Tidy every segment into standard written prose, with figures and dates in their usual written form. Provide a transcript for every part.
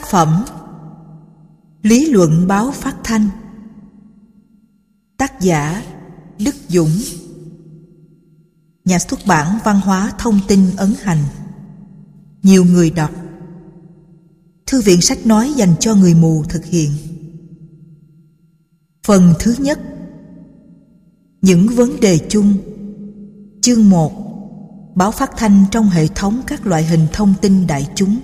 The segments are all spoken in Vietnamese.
phẩm Lý luận báo phát thanh. Tác giả Đức Dũng. Nhà xuất bản Văn hóa Thông tin ấn hành. Nhiều người đọc. Thư viện sách nói dành cho người mù thực hiện. Phần thứ nhất. Những vấn đề chung. Chương 1. Báo phát thanh trong hệ thống các loại hình thông tin đại chúng.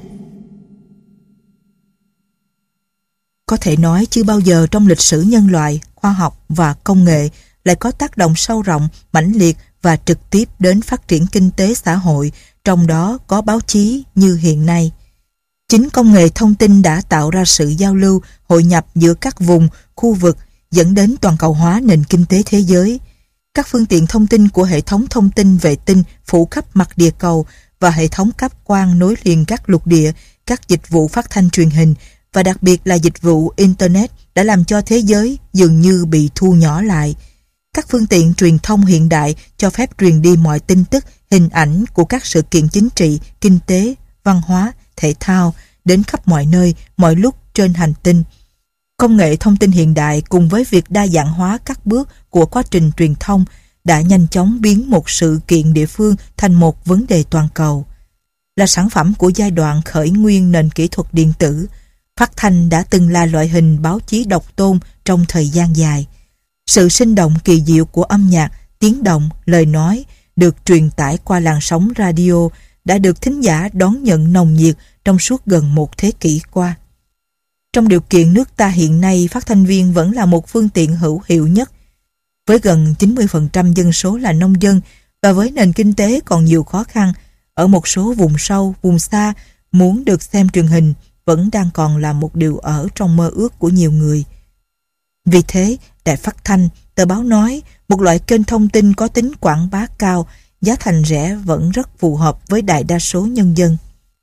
Có thể nói chưa bao giờ trong lịch sử nhân loại, khoa học và công nghệ lại có tác động sâu rộng, mãnh liệt và trực tiếp đến phát triển kinh tế xã hội, trong đó có báo chí như hiện nay. Chính công nghệ thông tin đã tạo ra sự giao lưu, hội nhập giữa các vùng, khu vực, dẫn đến toàn cầu hóa nền kinh tế thế giới. Các phương tiện thông tin của hệ thống thông tin vệ tinh phủ khắp mặt địa cầu và hệ thống cáp quang nối liền các lục địa, các dịch vụ phát thanh truyền hình và đặc biệt là dịch vụ Internet đã làm cho thế giới dường như bị thu nhỏ lại. Các phương tiện truyền thông hiện đại cho phép truyền đi mọi tin tức, hình ảnh của các sự kiện chính trị, kinh tế, văn hóa, thể thao đến khắp mọi nơi, mọi lúc trên hành tinh. Công nghệ thông tin hiện đại cùng với việc đa dạng hóa các bước của quá trình truyền thông đã nhanh chóng biến một sự kiện địa phương thành một vấn đề toàn cầu. Là sản phẩm của giai đoạn khởi nguyên nền kỹ thuật điện tử, phát thanh đã từng là loại hình báo chí độc tôn trong thời gian dài. Sự sinh động kỳ diệu của âm nhạc, tiếng động, lời nói được truyền tải qua làn sóng radio đã được thính giả đón nhận nồng nhiệt trong suốt gần một thế kỷ qua. Trong điều kiện nước ta hiện nay, phát thanh viên vẫn là một phương tiện hữu hiệu nhất. Với gần 90% dân số là nông dân và với nền kinh tế còn nhiều khó khăn, ở một số vùng sâu, vùng xa, muốn được xem truyền hình vẫn đang còn là một điều ở trong mơ ước của nhiều người. Vì thế, đài phát thanh, tờ báo nói, một loại kênh thông tin có tính quảng bá cao, giá thành rẻ vẫn rất phù hợp với đại đa số nhân dân.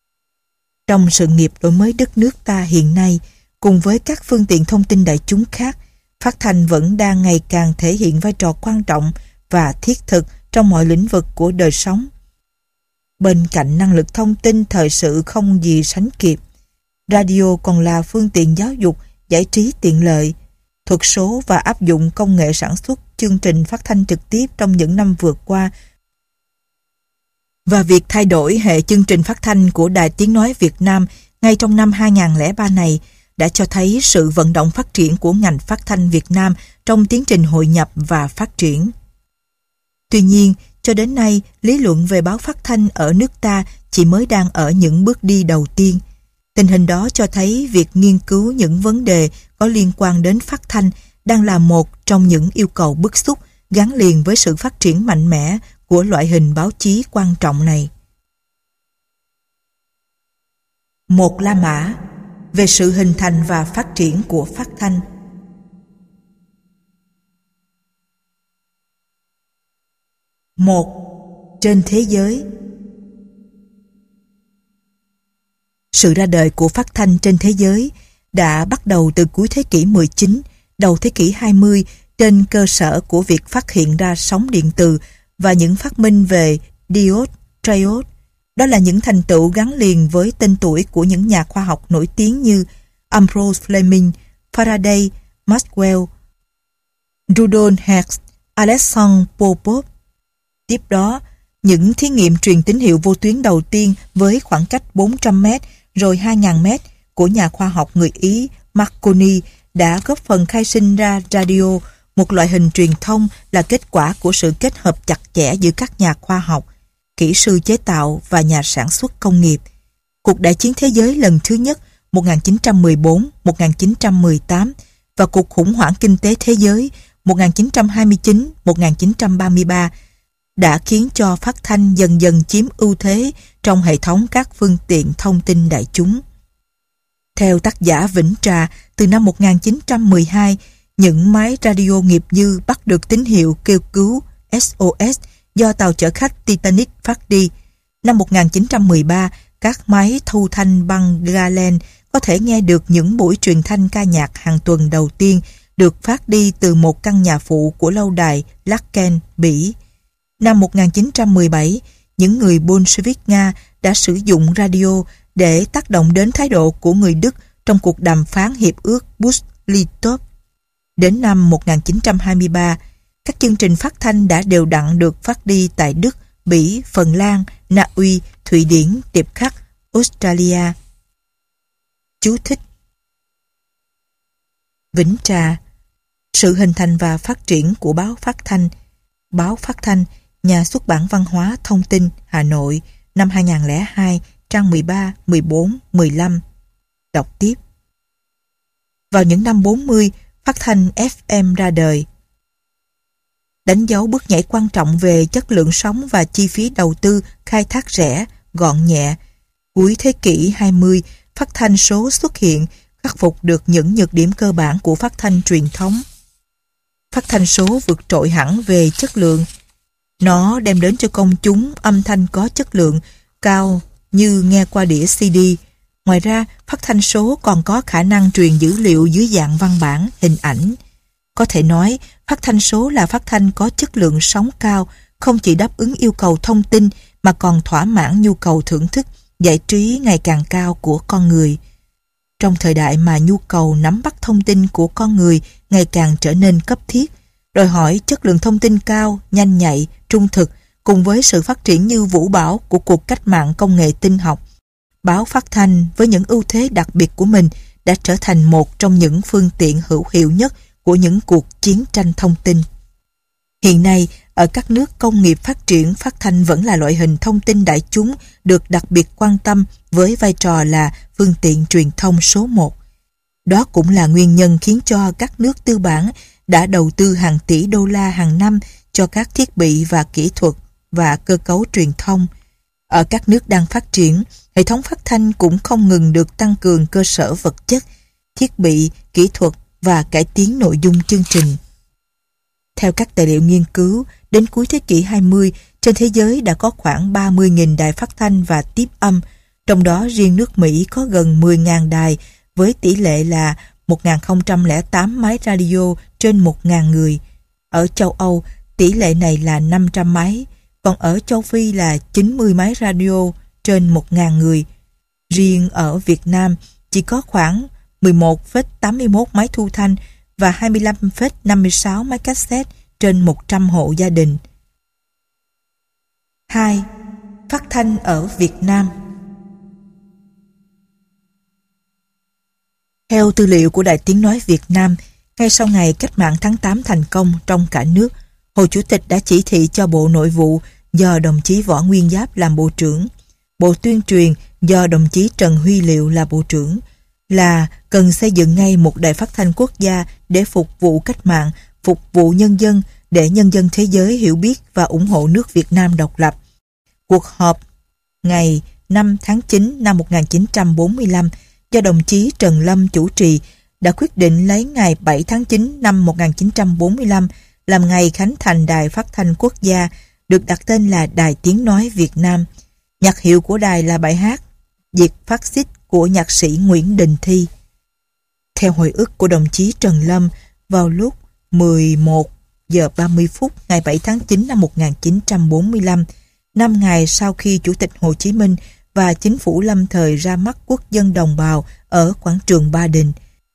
Trong sự nghiệp đổi mới đất nước ta hiện nay, cùng với các phương tiện thông tin đại chúng khác, phát thanh vẫn đang ngày càng thể hiện vai trò quan trọng và thiết thực trong mọi lĩnh vực của đời sống. Bên cạnh năng lực thông tin thời sự không gì sánh kịp, radio còn là phương tiện giáo dục, giải trí tiện lợi. Thuật số và áp dụng công nghệ sản xuất chương trình phát thanh trực tiếp trong những năm vừa qua và việc thay đổi hệ chương trình phát thanh của Đài Tiếng Nói Việt Nam ngay trong năm 2003 này đã cho thấy sự vận động phát triển của ngành phát thanh Việt Nam trong tiến trình hội nhập và phát triển. Tuy nhiên, cho đến nay, lý luận về báo phát thanh ở nước ta chỉ mới đang ở những bước đi đầu tiên. Tình hình đó cho thấy việc nghiên cứu những vấn đề có liên quan đến phát thanh đang là một trong những yêu cầu bức xúc gắn liền với sự phát triển mạnh mẽ của loại hình báo chí quan trọng này. Một La Mã về sự hình thành và phát triển của phát thanh. Một, trên thế giới. Sự ra đời của phát thanh trên thế giới đã bắt đầu từ cuối thế kỷ 19, đầu thế kỷ 20 trên cơ sở của việc phát hiện ra sóng điện từ và những phát minh về diode, triode. Đó là những thành tựu gắn liền với tên tuổi của những nhà khoa học nổi tiếng như Ambrose Fleming, Faraday, Maxwell, Rudolf Hertz, Alexander Popov. Tiếp đó, những thí nghiệm truyền tín hiệu vô tuyến đầu tiên với khoảng cách 400 m rồi 2.000 m của nhà khoa học người Ý Marconi đã góp phần khai sinh ra radio, một loại hình truyền thông là kết quả của sự kết hợp chặt chẽ giữa các nhà khoa học, kỹ sư chế tạo và nhà sản xuất công nghiệp. Cuộc đại chiến thế giới lần thứ nhất 1914-1918 và cuộc khủng hoảng kinh tế thế giới 1929-1933 đã khiến cho phát thanh dần dần chiếm ưu thế trong hệ thống các phương tiện thông tin đại chúng. Theo tác giả Vĩnh Trà, từ năm 1912, những máy radio nghiệp dư bắt được tín hiệu kêu cứu SOS do tàu chở khách Titanic phát đi. Năm 1913, các máy thu thanh băng Galen có thể nghe được những buổi truyền thanh ca nhạc hàng tuần đầu tiên được phát đi từ một căn nhà phụ của lâu đài Laeken, Bỉ. Năm 1917, những người Bolshevik Nga đã sử dụng radio để tác động đến thái độ của người Đức trong cuộc đàm phán hiệp ước Bush-Litov. Đến năm 1923, các chương trình phát thanh đã đều đặn được phát đi tại Đức, Bỉ, Phần Lan, Na Uy, Thụy Điển, Tiệp Khắc, Australia. Chú thích: Vĩnh Trà. Sự hình thành và phát triển của báo phát thanh. Báo phát thanh, Nhà xuất bản Văn hóa Thông tin, Hà Nội, năm 2002, trang 13, 14, 15. Đọc tiếp. Vào những năm 40, phát thanh FM ra đời, đánh dấu bước nhảy quan trọng về chất lượng sóng và chi phí đầu tư khai thác rẻ, gọn nhẹ. Cuối thế kỷ 20, phát thanh số xuất hiện, khắc phục được những nhược điểm cơ bản của phát thanh truyền thống. Phát thanh số vượt trội hẳn về chất lượng. Nó đem đến cho công chúng âm thanh có chất lượng cao như nghe qua đĩa CD. Ngoài ra, phát thanh số còn có khả năng truyền dữ liệu dưới dạng văn bản, hình ảnh. Có thể nói, phát thanh số là phát thanh có chất lượng sóng cao, không chỉ đáp ứng yêu cầu thông tin mà còn thỏa mãn nhu cầu thưởng thức, giải trí ngày càng cao của con người. Trong thời đại mà nhu cầu nắm bắt thông tin của con người ngày càng trở nên cấp thiết, đòi hỏi chất lượng thông tin cao, nhanh nhạy, trung thực, cùng với sự phát triển như vũ bão của cuộc cách mạng công nghệ tin học, báo phát thanh với những ưu thế đặc biệt của mình đã trở thành một trong những phương tiện hữu hiệu nhất của những cuộc chiến tranh thông tin. Hiện nay, ở các nước công nghiệp phát triển, phát thanh vẫn là loại hình thông tin đại chúng được đặc biệt quan tâm với vai trò là phương tiện truyền thông số 1. Đó cũng là nguyên nhân khiến cho các nước tư bản đã đầu tư hàng tỷ đô la hàng năm cho các thiết bị và kỹ thuật và cơ cấu truyền thông. Ở các nước đang phát triển, hệ thống phát thanh cũng không ngừng được tăng cường cơ sở vật chất, thiết bị, kỹ thuật và cải tiến nội dung chương trình. Theo các tài liệu nghiên cứu, đến cuối thế kỷ 20, trên thế giới đã có khoảng 30.000 đài phát thanh và tiếp âm, trong đó riêng nước Mỹ có gần 10.000 đài với tỷ lệ là 1.008 máy radio trên 1.000 người. Ở châu Âu, tỷ lệ này là 500 máy, còn ở châu Phi là 90 máy radio trên 1.000 người. Riêng ở Việt Nam chỉ có khoảng 11,81 máy thu thanh và 25,56 máy cassette trên 100 hộ gia đình. 2. Phát thanh ở Việt Nam. Theo tư liệu của Đài Tiếng Nói Việt Nam, ngay sau ngày cách mạng tháng 8 thành công trong cả nước, Hồ Chủ tịch đã chỉ thị cho Bộ Nội vụ do đồng chí Võ Nguyên Giáp làm Bộ trưởng, Bộ Tuyên truyền do đồng chí Trần Huy Liệu là Bộ trưởng, là cần xây dựng ngay một đài phát thanh quốc gia để phục vụ cách mạng, phục vụ nhân dân, để nhân dân thế giới hiểu biết và ủng hộ nước Việt Nam độc lập. Cuộc họp ngày 5 tháng 9 năm 1945 do đồng chí Trần Lâm chủ trì đã quyết định lấy ngày 7 tháng 9 năm 1945 làm ngày khánh thành Đài Phát thanh Quốc gia, được đặt tên là Đài Tiếng Nói Việt Nam. Nhạc hiệu của đài là bài hát Diệt Phát xít của nhạc sĩ Nguyễn Đình Thi. Theo hồi ức của đồng chí Trần Lâm, vào lúc 11 giờ 30 phút ngày 7 tháng 9 năm 1945, 5 ngày sau khi Chủ tịch Hồ Chí Minh và chính phủ lâm thời ra mắt quốc dân đồng bào ở quảng trường Ba Đình,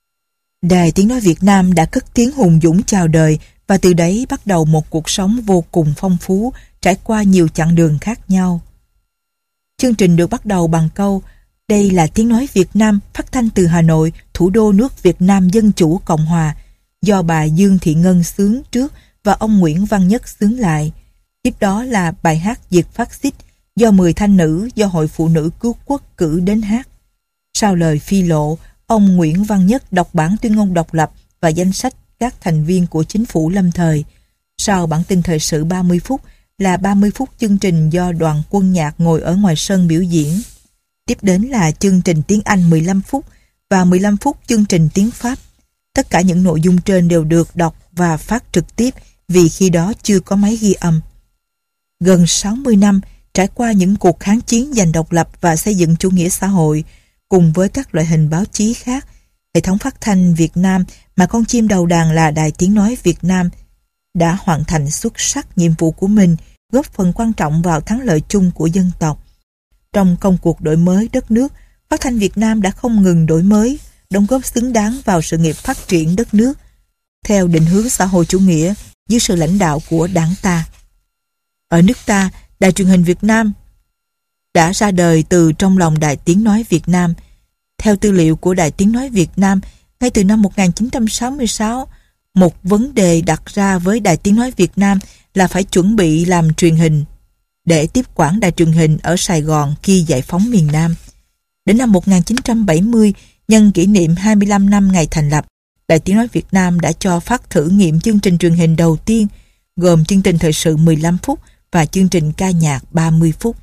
Đài Tiếng Nói Việt Nam đã cất tiếng hùng dũng chào đời, và từ đấy bắt đầu một cuộc sống vô cùng phong phú, trải qua nhiều chặng đường khác nhau. Chương trình được bắt đầu bằng câu "Đây là Tiếng Nói Việt Nam, phát thanh từ Hà Nội, thủ đô nước Việt Nam Dân Chủ Cộng Hòa", do bà Dương Thị Ngân xướng trước và ông Nguyễn Văn Nhất xướng lại. Tiếp đó là bài hát Diệt Phát xít do 10 thanh nữ do Hội Phụ nữ Cứu Quốc cử đến hát. Sau lời phi lộ, ông Nguyễn Văn Nhất đọc bản tuyên ngôn độc lập và danh sách các thành viên của chính phủ lâm thời. Sau bản tin thời sự 30 phút là 30 phút chương trình do đoàn quân nhạc ngồi ở ngoài sân biểu diễn. Tiếp đến là chương trình tiếng Anh 15 phút và 15 phút chương trình tiếng Pháp. Tất cả những nội dung trên đều được đọc và phát trực tiếp vì khi đó chưa có máy ghi âm. Gần 60 năm, trải qua những cuộc kháng chiến giành độc lập và xây dựng chủ nghĩa xã hội, cùng với các loại hình báo chí khác, hệ thống phát thanh Việt Nam mà con chim đầu đàn là Đài Tiếng Nói Việt Nam đã hoàn thành xuất sắc nhiệm vụ của mình, góp phần quan trọng vào thắng lợi chung của dân tộc. Trong công cuộc đổi mới đất nước, phát thanh Việt Nam đã không ngừng đổi mới, đóng góp xứng đáng vào sự nghiệp phát triển đất nước theo định hướng xã hội chủ nghĩa dưới sự lãnh đạo của Đảng ta. Ở nước ta, Đài truyền hình Việt Nam đã ra đời từ trong lòng Đài Tiếng nói Việt Nam. Theo tư liệu của Đài Tiếng nói Việt Nam, ngay từ năm 1966, một vấn đề đặt ra với Đài Tiếng nói Việt Nam là phải chuẩn bị làm truyền hình để tiếp quản đài truyền hình ở Sài Gòn khi giải phóng miền Nam. Đến năm 1970, nhân kỷ niệm 25 năm ngày thành lập, Đài Tiếng nói Việt Nam đã cho phát thử nghiệm chương trình truyền hình đầu tiên, gồm chương trình thời sự 15 phút và chương trình ca nhạc 30 phút.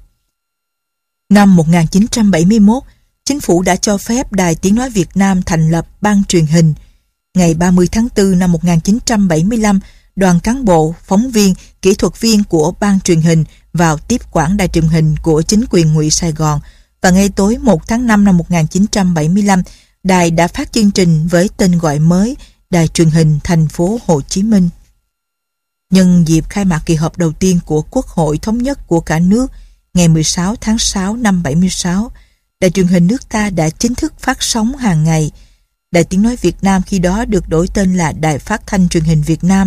Năm 1971, Chính phủ đã cho phép Đài Tiếng nói Việt Nam thành lập ban truyền hình. Ngày 30 tháng 4 năm 1975, đoàn cán bộ, phóng viên, kỹ thuật viên của ban truyền hình vào tiếp quản đài truyền hình của chính quyền Ngụy Sài Gòn, và ngay tối 1 tháng 5 năm 1975, đài đã phát chương trình với tên gọi mới Đài truyền hình thành phố Hồ Chí Minh. Nhân dịp khai mạc kỳ họp đầu tiên của Quốc hội thống nhất của cả nước ngày 16 tháng 6 năm 76, đài truyền hình nước ta đã chính thức phát sóng hàng ngày. Đài Tiếng nói Việt Nam khi đó được đổi tên là Đài Phát thanh Truyền hình Việt Nam.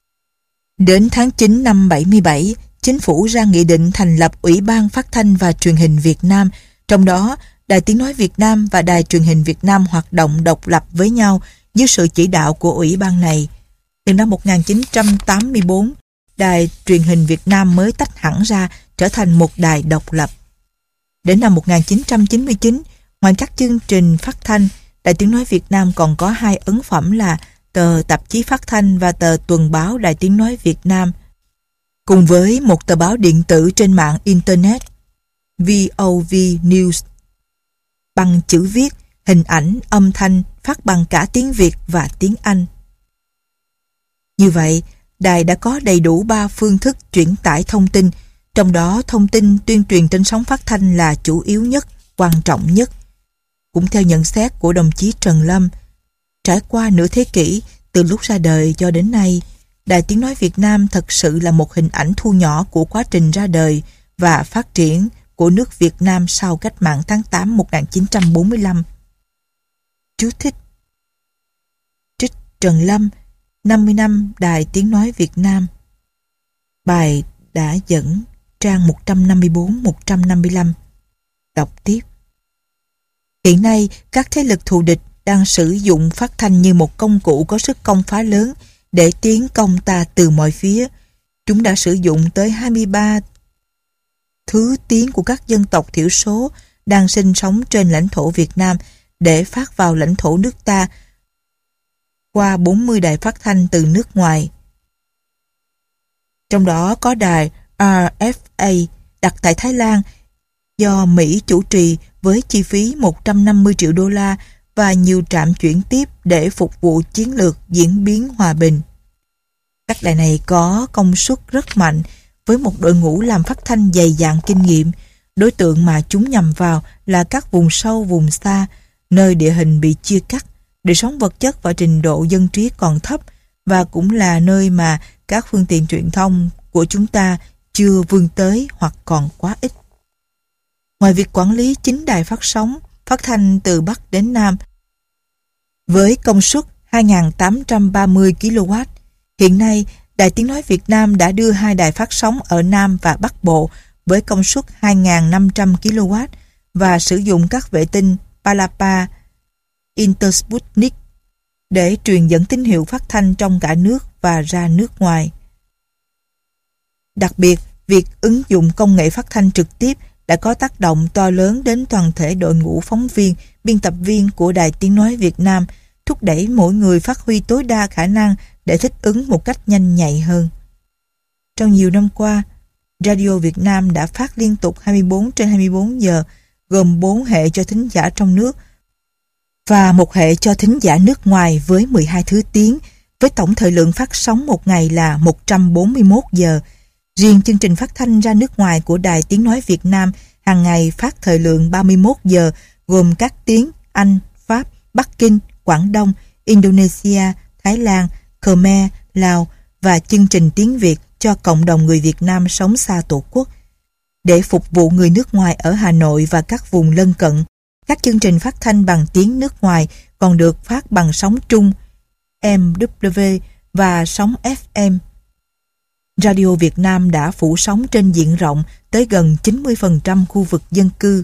Đến tháng 9 năm 77, Chính phủ ra nghị định thành lập Ủy ban Phát thanh và Truyền hình Việt Nam, trong đó Đài Tiếng nói Việt Nam và Đài Truyền hình Việt Nam hoạt động độc lập với nhau dưới sự chỉ đạo của Ủy ban này. Từ năm 1984, Đài Truyền hình Việt Nam mới tách hẳn ra trở thành một đài độc lập. Đến năm 1999, ngoài các chương trình phát thanh, Đài Tiếng nói Việt Nam còn có 2 ấn phẩm là tờ Tạp chí Phát thanh và tờ Tuần báo Đài Tiếng nói Việt Nam, cùng với một tờ báo điện tử trên mạng Internet, VOV News, bằng chữ viết, hình ảnh, âm thanh, phát bằng cả tiếng Việt và tiếng Anh. Như vậy, đài đã có đầy đủ 3 phương thức chuyển tải thông tin, trong đó thông tin tuyên truyền trên sóng phát thanh là chủ yếu nhất, quan trọng nhất. Cũng theo nhận xét của đồng chí Trần Lâm, trải qua nửa thế kỷ từ lúc ra đời cho đến nay, Đài Tiếng nói Việt Nam thật sự là một hình ảnh thu nhỏ của quá trình ra đời và phát triển của nước Việt Nam sau cách mạng tháng 8 1945. Chú thích: trích Trần Lâm, 50 năm Đài Tiếng nói Việt Nam. Bài đã dẫn, trang 154-155. Đọc tiếp. Hiện nay, các thế lực thù địch đang sử dụng phát thanh như một công cụ có sức công phá lớn để tiến công ta từ mọi phía. Chúng đã sử dụng tới 23 thứ tiếng của các dân tộc thiểu số đang sinh sống trên lãnh thổ Việt Nam để phát vào lãnh thổ nước ta qua 40 đài phát thanh từ nước ngoài. Trong đó có đài RFA đặt tại Thái Lan do Mỹ chủ trì với chi phí 150 triệu đô la và nhiều trạm chuyển tiếp để phục vụ chiến lược diễn biến hòa bình. Các đài này có công suất rất mạnh với một đội ngũ làm phát thanh dày dặn kinh nghiệm. Đối tượng mà chúng nhằm vào là các vùng sâu, vùng xa, nơi địa hình bị chia cắt, đời sống vật chất và trình độ dân trí còn thấp, và cũng là nơi mà các phương tiện truyền thông của chúng ta chưa vươn tới hoặc còn quá ít. Ngoài việc quản lý 9 đài phát sóng, phát thanh từ Bắc đến Nam, với công suất 2.830 kW, hiện nay Đài Tiếng nói Việt Nam đã đưa 2 đài phát sóng ở Nam và Bắc Bộ với công suất 2.500 kW và sử dụng các vệ tinh Palapa, Intersputnik để truyền dẫn tín hiệu phát thanh trong cả nước và ra nước ngoài. Đặc biệt, việc ứng dụng công nghệ phát thanh trực tiếp đã có tác động to lớn đến toàn thể đội ngũ phóng viên, biên tập viên của Đài Tiếng nói Việt Nam, thúc đẩy mỗi người phát huy tối đa khả năng để thích ứng một cách nhanh nhạy hơn. Trong nhiều năm qua, Radio Việt Nam đã phát liên tục 24/24 giờ, gồm 4 hệ cho thính giả trong nước và 1 hệ cho thính giả nước ngoài với 12 thứ tiếng, với tổng thời lượng phát sóng một ngày là 141 giờ. Riêng chương trình phát thanh ra nước ngoài của Đài Tiếng nói Việt Nam hàng ngày phát thời lượng 31 giờ, gồm các tiếng Anh, Pháp, Bắc Kinh, Quảng Đông, Indonesia, Thái Lan, Khmer, Lào và chương trình tiếng Việt cho cộng đồng người Việt Nam sống xa Tổ quốc. Để phục vụ người nước ngoài ở Hà Nội và các vùng lân cận, Các chương trình phát thanh bằng tiếng nước ngoài còn được phát bằng sóng trung MW và sóng FM. Radio Việt Nam đã phủ sóng trên diện rộng tới gần 90% khu vực dân cư.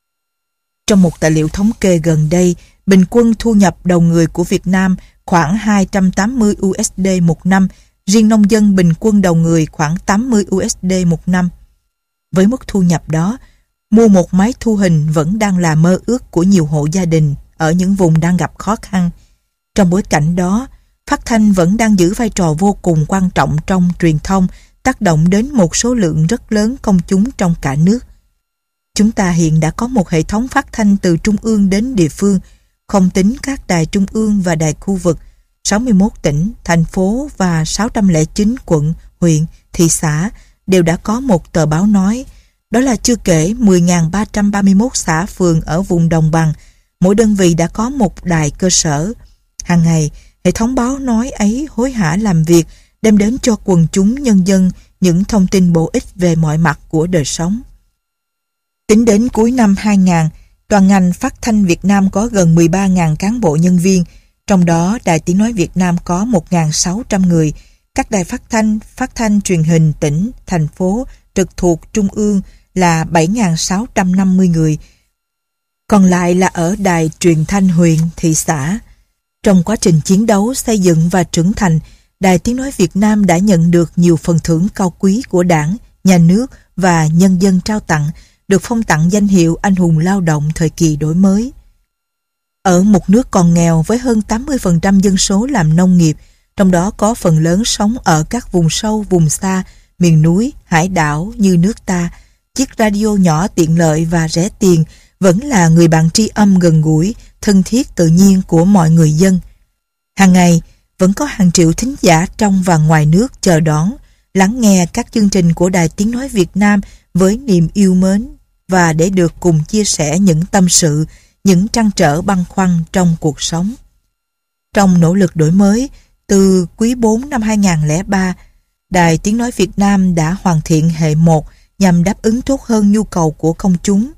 Trong một tài liệu thống kê gần đây, bình quân thu nhập đầu người của Việt Nam khoảng 280 USD một năm, riêng nông dân bình quân đầu người khoảng 80 USD một năm. Với mức thu nhập đó, mua một máy thu hình vẫn đang là mơ ước của nhiều hộ gia đình ở những vùng đang gặp khó khăn. Trong bối cảnh đó, phát thanh vẫn đang giữ vai trò vô cùng quan trọng trong truyền thông, tác động đến một số lượng rất lớn công chúng trong cả nước. Chúng ta hiện đã có một hệ thống phát thanh từ trung ương đến địa phương, không tính các đài trung ương và đài khu vực, 61 tỉnh, thành phố và 609 quận, huyện, thị xã đều đã có một tờ báo nói. Đó là chưa kể 10.331 xã phường ở vùng đồng bằng, mỗi đơn vị đã có một đài cơ sở. Hàng ngày, hệ thống báo nói ấy hối hả làm việc, đem đến cho quần chúng nhân dân những thông tin bổ ích về mọi mặt của đời sống. Tính đến cuối năm 2000, toàn ngành phát thanh Việt Nam có gần 13.000 cán bộ nhân viên, trong đó Đài Tiếng Nói Việt Nam có 1.600 người, các đài phát thanh truyền hình tỉnh, thành phố trực thuộc trung ương là 7.650 người, còn lại là ở đài truyền thanh huyện, thị xã. Trong quá trình chiến đấu, xây dựng và trưởng thành, Đài Tiếng Nói Việt Nam đã nhận được nhiều phần thưởng cao quý của Đảng, Nhà nước và nhân dân trao tặng, được phong tặng danh hiệu anh hùng lao động thời kỳ đổi mới. Ở một nước còn nghèo với hơn 80% dân số làm nông nghiệp, trong đó có phần lớn sống ở các vùng sâu, vùng xa, miền núi, hải đảo như nước ta, chiếc radio nhỏ tiện lợi và rẻ tiền vẫn là người bạn tri âm gần gũi, thân thiết tự nhiên của mọi người dân. Hàng ngày, vẫn có hàng triệu thính giả trong và ngoài nước chờ đón, lắng nghe các chương trình của Đài Tiếng Nói Việt Nam với niềm yêu mến và để được cùng chia sẻ những tâm sự, những trăn trở băn khoăn trong cuộc sống. Trong nỗ lực đổi mới, từ quý 4 năm 2003, Đài Tiếng Nói Việt Nam đã hoàn thiện hệ 1 nhằm đáp ứng tốt hơn nhu cầu của công chúng.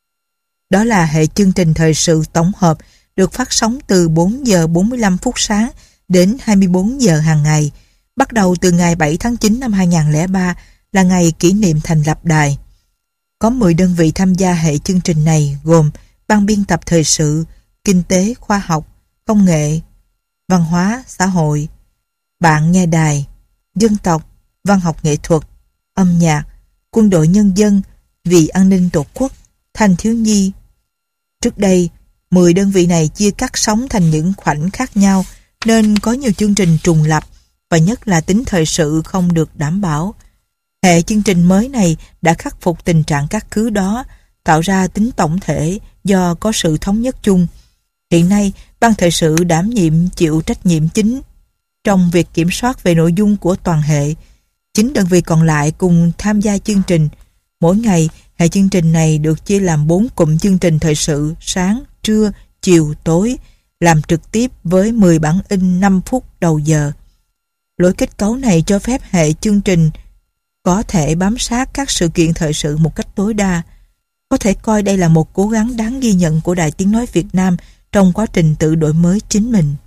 Đó là hệ chương trình thời sự tổng hợp được phát sóng từ 4 giờ 45 phút sáng đến 24 giờ hàng ngày, bắt đầu từ ngày 7 tháng 9 năm 2003 là ngày kỷ niệm thành lập đài. Có 10 đơn vị tham gia hệ chương trình này gồm Ban biên tập thời sự, kinh tế, khoa học, công nghệ, văn hóa, xã hội, bạn nghe đài, dân tộc, văn học nghệ thuật, âm nhạc, quân đội nhân dân, vì an ninh tổ quốc, thanh thiếu nhi. Trước đây, 10 đơn vị này chia cắt sóng thành những khoảnh khác nhau nên có nhiều chương trình trùng lặp và nhất là tính thời sự không được đảm bảo. Hệ chương trình mới này đã khắc phục tình trạng cắt cứ đó, tạo ra tính tổng thể do có sự thống nhất chung. Hiện nay, Ban thời sự đảm nhiệm chịu trách nhiệm chính trong việc kiểm soát về nội dung của toàn hệ. 9 đơn vị còn lại cùng tham gia chương trình. Mỗi ngày, hệ chương trình này được chia làm 4 cụm chương trình thời sự sáng, trưa, chiều, tối, làm trực tiếp với 10 bản in 5 phút đầu giờ. Lối kết cấu này cho phép hệ chương trình có thể bám sát các sự kiện thời sự một cách tối đa. Có thể coi đây là một cố gắng đáng ghi nhận của Đài Tiếng Nói Việt Nam trong quá trình tự đổi mới chính mình.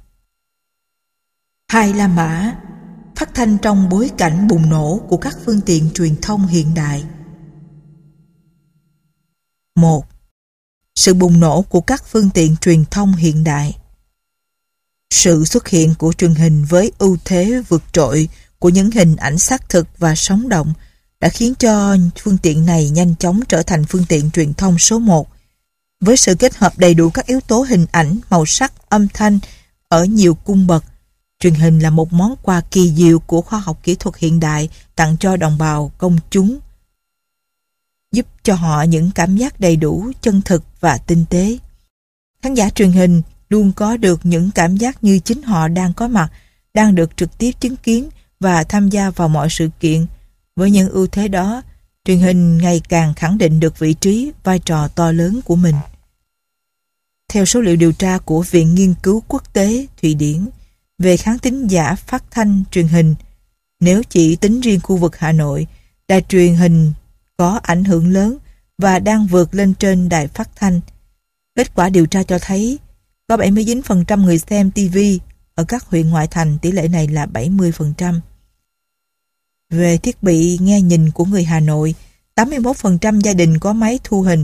2. La Mã, phát thanh trong bối cảnh bùng nổ của các phương tiện truyền thông hiện đại. 1. Sự bùng nổ của các phương tiện truyền thông hiện đại. Sự xuất hiện của truyền hình với ưu thế vượt trội của những hình ảnh xác thực và sống động đã khiến cho phương tiện này nhanh chóng trở thành phương tiện truyền thông số 1. Với sự kết hợp đầy đủ các yếu tố hình ảnh, màu sắc, âm thanh ở nhiều cung bậc, truyền hình là một món quà kỳ diệu của khoa học kỹ thuật hiện đại tặng cho đồng bào công chúng, giúp cho họ những cảm giác đầy đủ, chân thực và tinh tế. Khán giả truyền hình luôn có được những cảm giác như chính họ đang có mặt, đang được trực tiếp chứng kiến và tham gia vào mọi sự kiện. Với những ưu thế đó, truyền hình ngày càng khẳng định được vị trí, vai trò to lớn của mình. Theo số liệu điều tra của Viện Nghiên cứu Quốc tế Thụy Điển về khán thính giả phát thanh truyền hình, nếu chỉ tính riêng khu vực Hà Nội, đài truyền hình có ảnh hưởng lớn và đang vượt lên trên đài phát thanh. Kết quả điều tra cho thấy có 79% người xem TV ở các huyện ngoại thành, tỷ lệ này là 70%. Về thiết bị nghe nhìn của người Hà Nội, 81% gia đình có máy thu hình,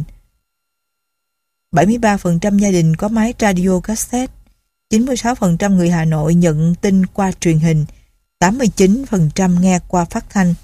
73% gia đình có máy radio cassette, 96% người Hà Nội nhận tin qua truyền hình, 89% nghe qua phát thanh,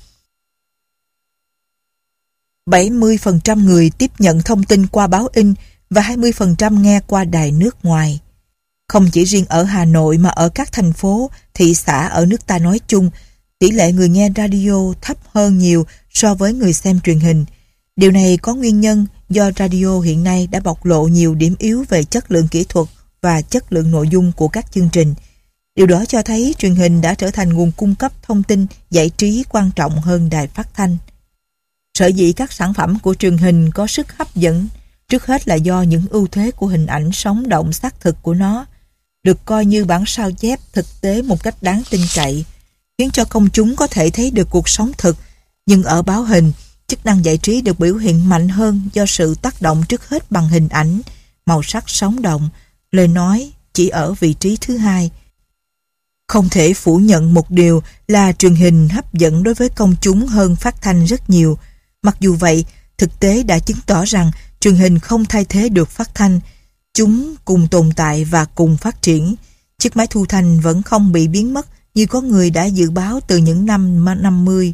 70% người tiếp nhận thông tin qua báo in và 20% nghe qua đài nước ngoài. Không chỉ riêng ở Hà Nội mà ở các thành phố, thị xã ở nước ta nói chung, tỷ lệ người nghe radio thấp hơn nhiều so với người xem truyền hình. Điều này có nguyên nhân do radio hiện nay đã bộc lộ nhiều điểm yếu về chất lượng kỹ thuật và chất lượng nội dung của các chương trình. Điều đó cho thấy truyền hình đã trở thành nguồn cung cấp thông tin giải trí quan trọng hơn đài phát thanh. Sở dĩ các sản phẩm của truyền hình có sức hấp dẫn, trước hết là do những ưu thế của hình ảnh sống động xác thực của nó, được coi như bản sao chép thực tế một cách đáng tin cậy, khiến cho công chúng có thể thấy được cuộc sống thực. Nhưng ở báo hình, chức năng giải trí được biểu hiện mạnh hơn do sự tác động trước hết bằng hình ảnh, màu sắc sống động, lời nói chỉ ở vị trí thứ hai. Không thể phủ nhận một điều là truyền hình hấp dẫn đối với công chúng hơn phát thanh rất nhiều. Mặc dù vậy, thực tế đã chứng tỏ rằng truyền hình không thay thế được phát thanh. Chúng cùng tồn tại và cùng phát triển. Chiếc máy thu thanh vẫn không bị biến mất như có người đã dự báo từ những năm 50.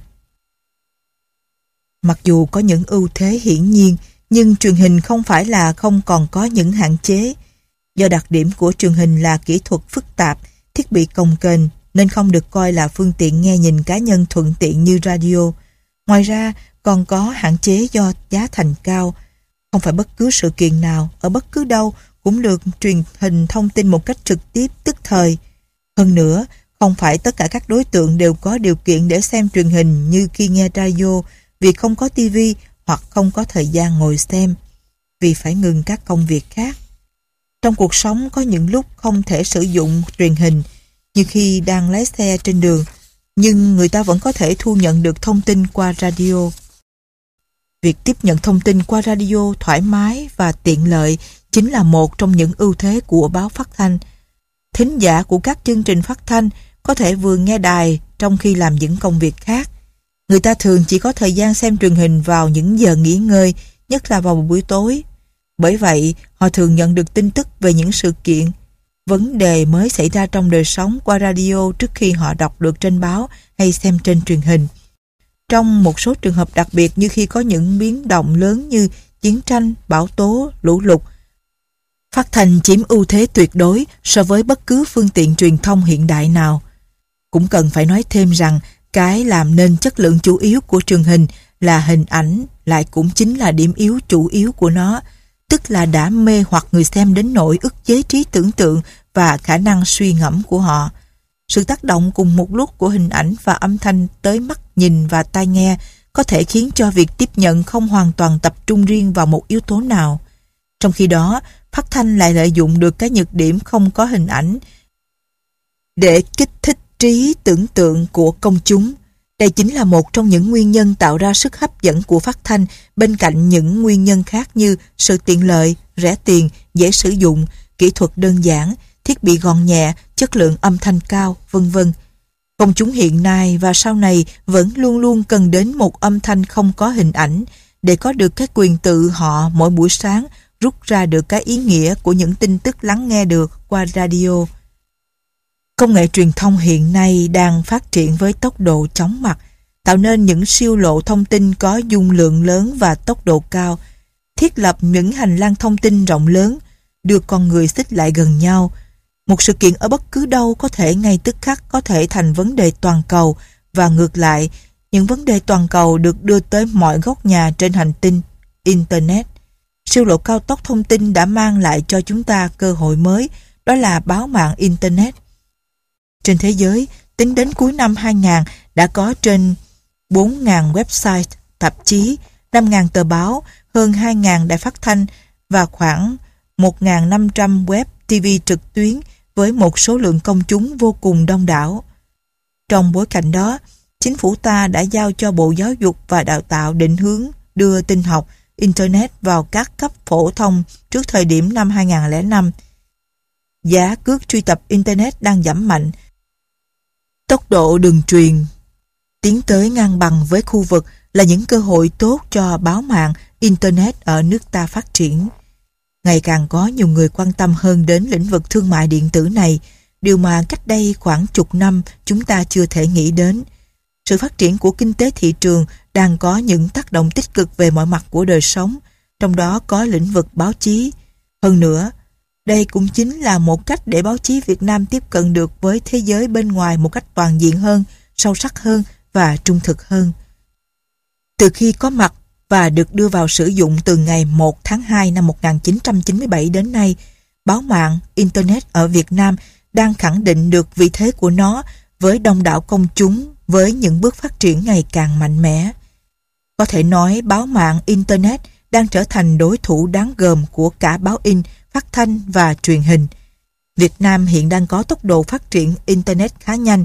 Mặc dù có những ưu thế hiển nhiên, nhưng truyền hình không phải là không còn có những hạn chế. Do đặc điểm của truyền hình là kỹ thuật phức tạp, thiết bị cồng kềnh nên không được coi là phương tiện nghe nhìn cá nhân thuận tiện như radio. Ngoài ra, còn có hạn chế do giá thành cao. Không phải bất cứ sự kiện nào, ở bất cứ đâu cũng được truyền hình thông tin một cách trực tiếp tức thời. Hơn nữa, không phải tất cả các đối tượng đều có điều kiện để xem truyền hình như khi nghe radio, vì không có tivi hoặc không có thời gian ngồi xem, vì phải ngừng các công việc khác. Trong cuộc sống có những lúc không thể sử dụng truyền hình, như khi đang lái xe trên đường, nhưng người ta vẫn có thể thu nhận được thông tin qua radio. Việc tiếp nhận thông tin qua radio thoải mái và tiện lợi chính là một trong những ưu thế của báo phát thanh. Thính giả của các chương trình phát thanh có thể vừa nghe đài trong khi làm những công việc khác. Người ta thường chỉ có thời gian xem truyền hình vào những giờ nghỉ ngơi, nhất là vào buổi tối. Bởi vậy, họ thường nhận được tin tức về những sự kiện, vấn đề mới xảy ra trong đời sống qua radio trước khi họ đọc được trên báo hay xem trên truyền hình. Trong một số trường hợp đặc biệt như khi có những biến động lớn như chiến tranh, bão tố, lũ lụt, phát thanh chiếm ưu thế tuyệt đối so với bất cứ phương tiện truyền thông hiện đại nào. Cũng cần phải nói thêm rằng cái làm nên chất lượng chủ yếu của truyền hình là hình ảnh, lại cũng chính là điểm yếu chủ yếu của nó, tức là đã mê hoặc người xem đến nỗi ức chế trí tưởng tượng và khả năng suy ngẫm của họ. Sự tác động cùng một lúc của hình ảnh và âm thanh tới mắt nhìn và tai nghe có thể khiến cho việc tiếp nhận không hoàn toàn tập trung riêng vào một yếu tố nào. Trong khi đó, phát thanh lại lợi dụng được cái nhược điểm không có hình ảnh để kích thích trí tưởng tượng của công chúng. Đây chính là một trong những nguyên nhân tạo ra sức hấp dẫn của phát thanh, bên cạnh những nguyên nhân khác như sự tiện lợi, rẻ tiền, dễ sử dụng, kỹ thuật đơn giản, thiết bị gọn nhẹ, chất lượng âm thanh cao, vân vân. Công chúng hiện nay và sau này vẫn luôn luôn cần đến một âm thanh không có hình ảnh để có được cái quyền tự họ mỗi buổi sáng rút ra được cái ý nghĩa của những tin tức lắng nghe được qua radio. Công nghệ truyền thông hiện nay đang phát triển với tốc độ chóng mặt, tạo nên những siêu lộ thông tin có dung lượng lớn và tốc độ cao, thiết lập những hành lang thông tin rộng lớn, đưa con người xích lại gần nhau. Một sự kiện ở bất cứ đâu có thể ngay tức khắc có thể thành vấn đề toàn cầu, và ngược lại, những vấn đề toàn cầu được đưa tới mọi góc nhà trên hành tinh, Internet. Siêu lộ cao tốc thông tin đã mang lại cho chúng ta cơ hội mới, đó là báo mạng Internet. Trên thế giới, tính đến cuối năm 2000 đã có trên 4.000 website, tạp chí, 5.000 tờ báo, hơn 2.000 đài phát thanh và khoảng 1.500 web TV trực tuyến với một số lượng công chúng vô cùng đông đảo. Trong bối cảnh đó, chính phủ ta đã giao cho Bộ Giáo dục và Đào tạo định hướng đưa tin học Internet vào các cấp phổ thông trước thời điểm năm 2005. Giá cước truy cập Internet đang giảm mạnh. Tốc độ đường truyền tiến tới ngang bằng với khu vực là những cơ hội tốt cho báo mạng Internet ở nước ta phát triển. Ngày càng có nhiều người quan tâm hơn đến lĩnh vực thương mại điện tử này, điều mà cách đây khoảng chục năm chúng ta chưa thể nghĩ đến. Sự phát triển của kinh tế thị trường đang có những tác động tích cực về mọi mặt của đời sống, trong đó có lĩnh vực báo chí. Hơn nữa, đây cũng chính là một cách để báo chí Việt Nam tiếp cận được với thế giới bên ngoài một cách toàn diện hơn, sâu sắc hơn và trung thực hơn. Từ khi có mặt và được đưa vào sử dụng từ ngày 1 tháng 2 năm 1997 đến nay, báo mạng Internet ở Việt Nam đang khẳng định được vị thế của nó với đông đảo công chúng với những bước phát triển ngày càng mạnh mẽ. Có thể nói báo mạng Internet đang trở thành đối thủ đáng gờm của cả báo in, phát thanh và truyền hình. Việt Nam hiện đang có tốc độ phát triển Internet khá nhanh.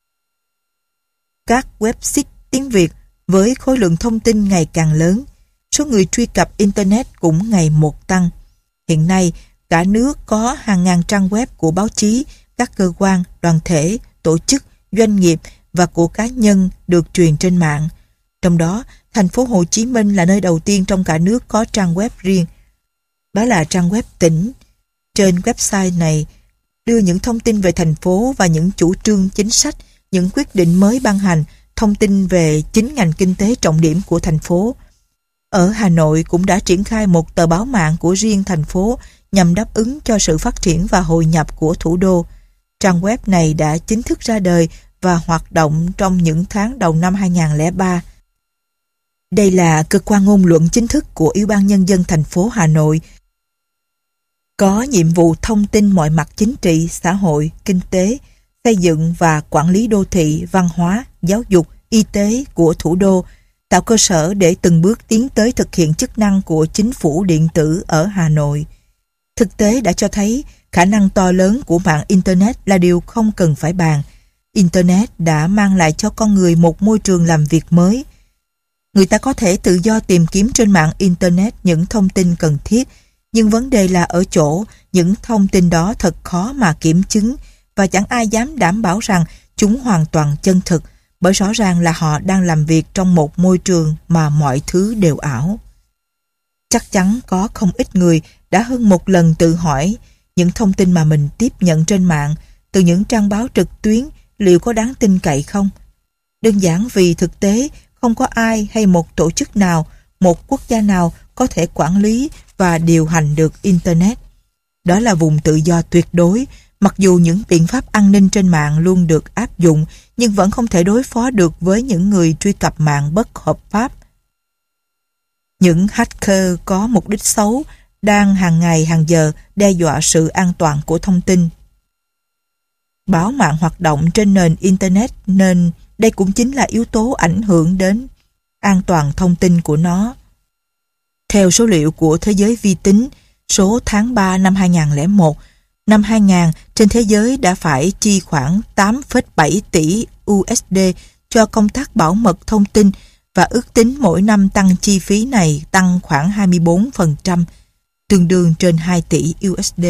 Các website tiếng Việt với khối lượng thông tin ngày càng lớn, số người truy cập Internet cũng ngày một tăng. Hiện nay, cả nước có hàng ngàn trang web của báo chí, các cơ quan, đoàn thể, tổ chức, doanh nghiệp và của cá nhân được truyền trên mạng. Trong đó, thành phố Hồ Chí Minh là nơi đầu tiên trong cả nước có trang web riêng. Đó là trang web tỉnh. Trên website này đưa những thông tin về thành phố và những chủ trương chính sách, những quyết định mới ban hành, thông tin về chính ngành kinh tế trọng điểm của thành phố. Ở Hà Nội cũng đã triển khai một tờ báo mạng của riêng thành phố nhằm đáp ứng cho sự phát triển và hội nhập của thủ đô. Trang web này đã chính thức ra đời và hoạt động trong những tháng đầu năm 2003. Đây là cơ quan ngôn luận chính thức của Ủy ban Nhân dân thành phố Hà Nội, có nhiệm vụ thông tin mọi mặt chính trị, xã hội, kinh tế, xây dựng và quản lý đô thị, văn hóa, giáo dục, y tế của thủ đô, tạo cơ sở để từng bước tiến tới thực hiện chức năng của chính phủ điện tử ở Hà Nội. Thực tế đã cho thấy khả năng to lớn của mạng Internet là điều không cần phải bàn. Internet đã mang lại cho con người một môi trường làm việc mới. Người ta có thể tự do tìm kiếm trên mạng Internet những thông tin cần thiết, nhưng vấn đề là ở chỗ những thông tin đó thật khó mà kiểm chứng và chẳng ai dám đảm bảo rằng chúng hoàn toàn chân thực, bởi rõ ràng là họ đang làm việc trong một môi trường mà mọi thứ đều ảo. Chắc chắn có không ít người đã hơn một lần tự hỏi những thông tin mà mình tiếp nhận trên mạng từ những trang báo trực tuyến liệu có đáng tin cậy không? Đơn giản vì thực tế không có ai hay một tổ chức nào, một quốc gia nào có thể quản lý và điều hành được Internet. Đó là vùng tự do tuyệt đối, mặc dù những biện pháp an ninh trên mạng luôn được áp dụng, nhưng vẫn không thể đối phó được với những người truy cập mạng bất hợp pháp. Những hacker có mục đích xấu đang hàng ngày hàng giờ đe dọa sự an toàn của thông tin. Báo mạng hoạt động trên nền Internet nên đây cũng chính là yếu tố ảnh hưởng đến an toàn thông tin của nó. Theo số liệu của Thế giới vi tính, số tháng 3 năm 2001, năm 2000 trên thế giới đã phải chi khoảng 8,7 tỷ USD cho công tác bảo mật thông tin và ước tính mỗi năm tăng chi phí này tăng khoảng 24%, tương đương trên 2 tỷ USD.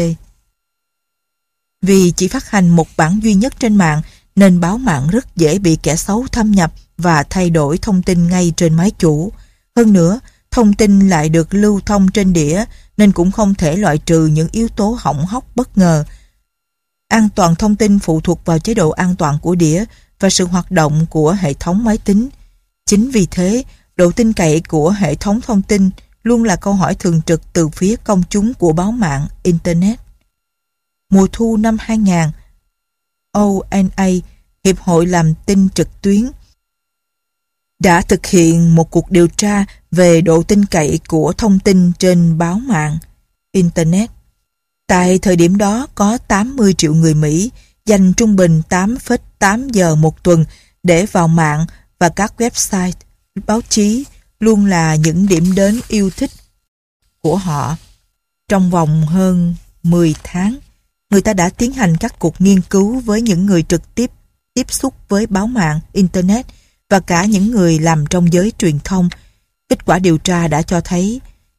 Vì chỉ phát hành một bản duy nhất trên mạng nên báo mạng rất dễ bị kẻ xấu thâm nhập và thay đổi thông tin ngay trên máy chủ. Hơn nữa, thông tin lại được lưu thông trên đĩa nên cũng không thể loại trừ những yếu tố hỏng hóc bất ngờ. An toàn thông tin phụ thuộc vào chế độ an toàn của đĩa và sự hoạt động của hệ thống máy tính. Chính vì thế, độ tin cậy của hệ thống thông tin luôn là câu hỏi thường trực từ phía công chúng của báo mạng Internet. Mùa thu năm 2000, ONA, Hiệp hội làm tin trực tuyến, đã thực hiện một cuộc điều tra về độ tin cậy của thông tin trên báo mạng Internet. Tại thời điểm đó có 80 triệu người Mỹ dành trung bình 8,8 giờ một tuần để vào mạng và các website, báo chí luôn là những điểm đến yêu thích của họ. Trong vòng hơn 10 tháng, người ta đã tiến hành các cuộc nghiên cứu với những người trực tiếp tiếp xúc với báo mạng Internet và cả những người làm trong giới truyền thông. Kết quả điều tra đã cho thấy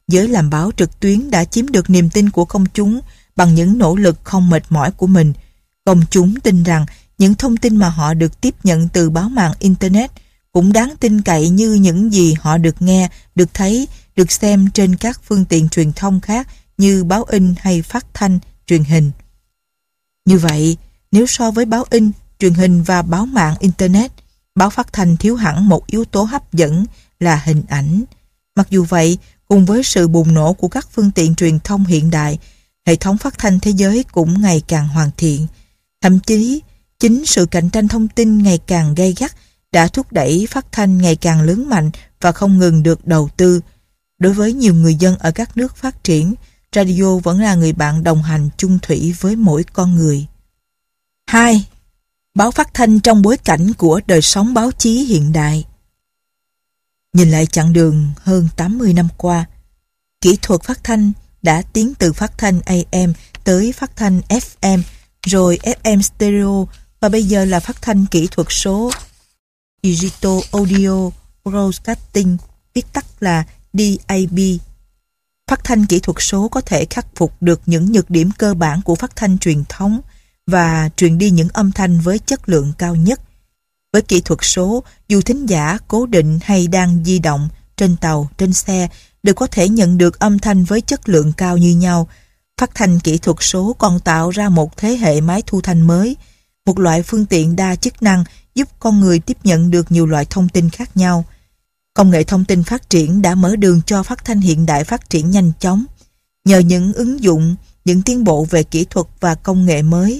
Giới làm báo trực tuyến đã chiếm được niềm tin của công chúng bằng những nỗ lực không mệt mỏi của mình. Công chúng tin rằng những thông tin mà họ được tiếp nhận từ báo mạng Internet cũng đáng tin cậy như những gì họ được nghe, được thấy, được xem trên các phương tiện truyền thông khác như báo in hay phát thanh, truyền hình. Như vậy, nếu so với báo in, truyền hình và báo mạng Internet, báo phát thanh thiếu hẳn một yếu tố hấp dẫn là hình ảnh. Mặc dù vậy, cùng với sự bùng nổ của các phương tiện truyền thông hiện đại, hệ thống phát thanh thế giới cũng ngày càng hoàn thiện. Thậm chí, chính sự cạnh tranh thông tin ngày càng gay gắt đã thúc đẩy phát thanh ngày càng lớn mạnh và không ngừng được đầu tư. Đối với nhiều người dân ở các nước phát triển, radio vẫn là người bạn đồng hành chung thủy với mỗi con người. 2. Báo phát thanh trong bối cảnh của đời sống báo chí hiện đại. Nhìn lại chặng đường hơn 80 năm qua, kỹ thuật phát thanh đã tiến từ phát thanh AM tới phát thanh FM, rồi FM stereo và bây giờ là phát thanh kỹ thuật số, Digital Audio Broadcasting, viết tắt là DAB. Phát thanh kỹ thuật số có thể khắc phục được những nhược điểm cơ bản của phát thanh truyền thống và truyền đi những âm thanh với chất lượng cao nhất. Với kỹ thuật số, dù thính giả cố định hay đang di động, trên tàu, trên xe, đều có thể nhận được âm thanh với chất lượng cao như nhau. Phát thanh kỹ thuật số còn tạo ra một thế hệ máy thu thanh mới, một loại phương tiện đa chức năng giúp con người tiếp nhận được nhiều loại thông tin khác nhau. Công nghệ thông tin phát triển đã mở đường cho phát thanh hiện đại phát triển nhanh chóng, nhờ những ứng dụng, những tiến bộ về kỹ thuật và công nghệ mới.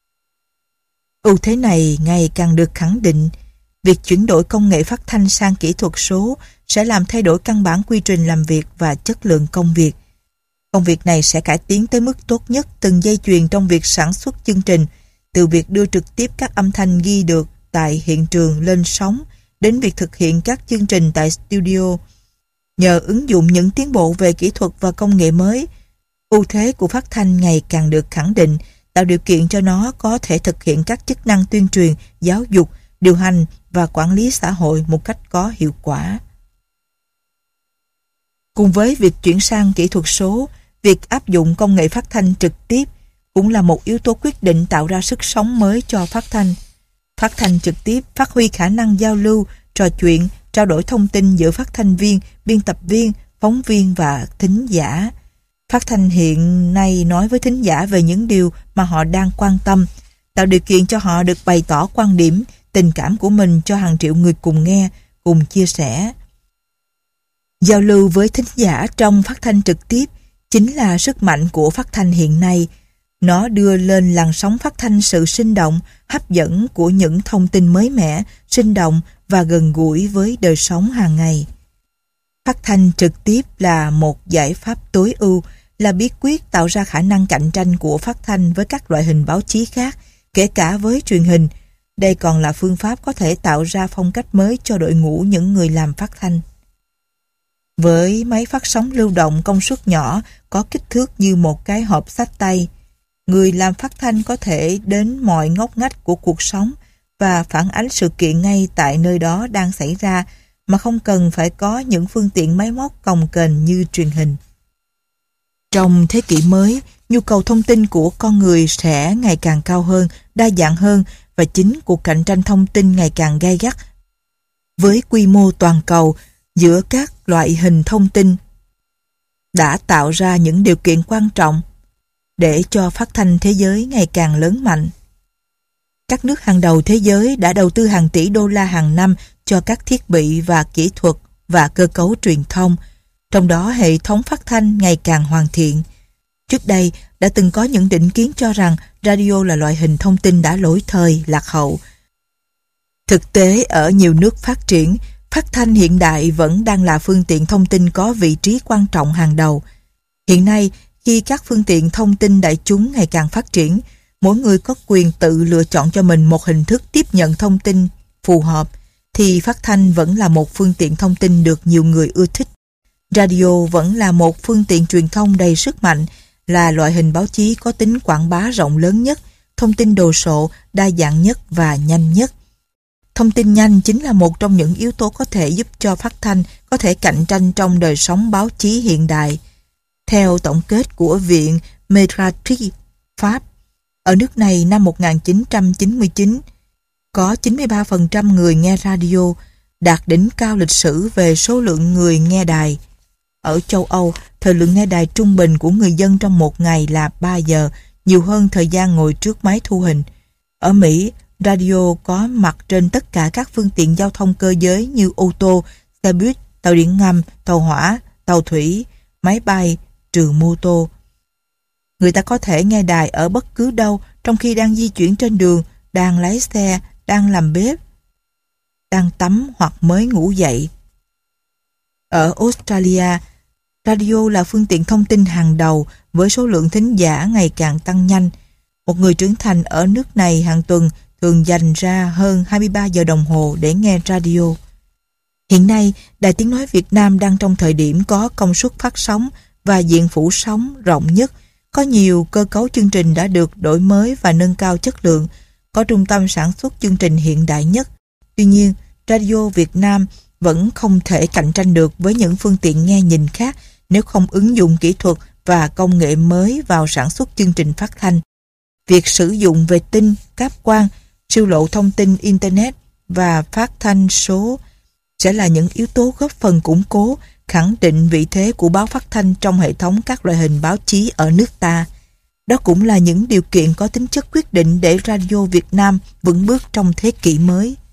Ưu thế này ngày càng được khẳng định. Việc chuyển đổi công nghệ phát thanh sang kỹ thuật số sẽ làm thay đổi căn bản quy trình làm việc và chất lượng công việc. Công việc này sẽ cải tiến tới mức tốt nhất từng dây chuyền trong việc sản xuất chương trình, từ việc đưa trực tiếp các âm thanh ghi được tại hiện trường lên sóng đến việc thực hiện các chương trình tại studio. Nhờ ứng dụng những tiến bộ về kỹ thuật và công nghệ mới, ưu thế của phát thanh ngày càng được khẳng định, tạo điều kiện cho nó có thể thực hiện các chức năng tuyên truyền, giáo dục, điều hành và quản lý xã hội một cách có hiệu quả. Cùng với việc chuyển sang kỹ thuật số, việc áp dụng công nghệ phát thanh trực tiếp cũng là một yếu tố quyết định tạo ra sức sống mới cho phát thanh. Phát thanh trực tiếp phát huy khả năng giao lưu, trò chuyện, trao đổi thông tin giữa phát thanh viên, biên tập viên, phóng viên và thính giả. Phát thanh hiện nay nói với thính giả về những điều mà họ đang quan tâm, tạo điều kiện cho họ được bày tỏ quan điểm, tình cảm của mình cho hàng triệu người cùng nghe, cùng chia sẻ. Giao lưu với thính giả trong phát thanh trực tiếp chính là sức mạnh của phát thanh hiện nay. Nó đưa lên làn sóng phát thanh sự sinh động, hấp dẫn của những thông tin mới mẻ, sinh động và gần gũi với đời sống hàng ngày. Phát thanh trực tiếp là một giải pháp tối ưu, là bí quyết tạo ra khả năng cạnh tranh của phát thanh với các loại hình báo chí khác, kể cả với truyền hình. Đây còn là phương pháp có thể tạo ra phong cách mới cho đội ngũ những người làm phát thanh. Với máy phát sóng lưu động công suất nhỏ có kích thước như một cái hộp xách tay, người làm phát thanh có thể đến mọi ngóc ngách của cuộc sống và phản ánh sự kiện ngay tại nơi đó đang xảy ra mà không cần phải có những phương tiện máy móc cồng kềnh như truyền hình. Trong thế kỷ mới, nhu cầu thông tin của con người sẽ ngày càng cao hơn, đa dạng hơn và chính cuộc cạnh tranh thông tin ngày càng gay gắt với quy mô toàn cầu giữa các loại hình thông tin đã tạo ra những điều kiện quan trọng để cho phát thanh thế giới ngày càng lớn mạnh. Các nước hàng đầu thế giới đã đầu tư hàng tỷ đô la hàng năm cho các thiết bị và kỹ thuật và cơ cấu truyền thông, trong đó hệ thống phát thanh ngày càng hoàn thiện. Trước đây, đã từng có những định kiến cho rằng radio là loại hình thông tin đã lỗi thời, lạc hậu. Thực tế, ở nhiều nước phát triển, phát thanh hiện đại vẫn đang là phương tiện thông tin có vị trí quan trọng hàng đầu. Hiện nay, khi các phương tiện thông tin đại chúng ngày càng phát triển, mỗi người có quyền tự lựa chọn cho mình một hình thức tiếp nhận thông tin phù hợp, thì phát thanh vẫn là một phương tiện thông tin được nhiều người ưa thích. Radio vẫn là một phương tiện truyền thông đầy sức mạnh, là loại hình báo chí có tính quảng bá rộng lớn nhất, thông tin đồ sộ, đa dạng nhất và nhanh nhất. Thông tin nhanh chính là một trong những yếu tố có thể giúp cho phát thanh có thể cạnh tranh trong đời sống báo chí hiện đại. Theo tổng kết của Viện Médiatrice Pháp, ở nước này năm 1999, có 93% người nghe radio, đạt đỉnh cao lịch sử về số lượng người nghe đài. Ở châu Âu, thời lượng nghe đài trung bình của người dân trong một ngày là 3 giờ, nhiều hơn thời gian ngồi trước máy thu hình. Ở Mỹ, radio có mặt trên tất cả các phương tiện giao thông cơ giới như ô tô, xe buýt, tàu điện ngầm, tàu hỏa, tàu thủy, máy bay, trừ mô tô. Người ta có thể nghe đài ở bất cứ đâu trong khi đang di chuyển trên đường, đang lái xe, đang làm bếp, đang tắm hoặc mới ngủ dậy. Ở Australia, radio là phương tiện thông tin hàng đầu với số lượng thính giả ngày càng tăng nhanh. Một người trưởng thành ở nước này hàng tuần thường dành ra hơn 23 giờ đồng hồ để nghe radio. Hiện nay, Đài Tiếng Nói Việt Nam đang trong thời điểm có công suất phát sóng và diện phủ sóng rộng nhất. Có nhiều cơ cấu chương trình đã được đổi mới và nâng cao chất lượng, có trung tâm sản xuất chương trình hiện đại nhất. Tuy nhiên, radio Việt Nam vẫn không thể cạnh tranh được với những phương tiện nghe nhìn khác nếu không ứng dụng kỹ thuật và công nghệ mới vào sản xuất chương trình phát thanh. Việc sử dụng vệ tinh, cáp quang, siêu lộ thông tin Internet và phát thanh số sẽ là những yếu tố góp phần củng cố, khẳng định vị thế của báo phát thanh trong hệ thống các loại hình báo chí ở nước ta. Đó cũng là những điều kiện có tính chất quyết định để radio Việt Nam vững bước trong thế kỷ mới.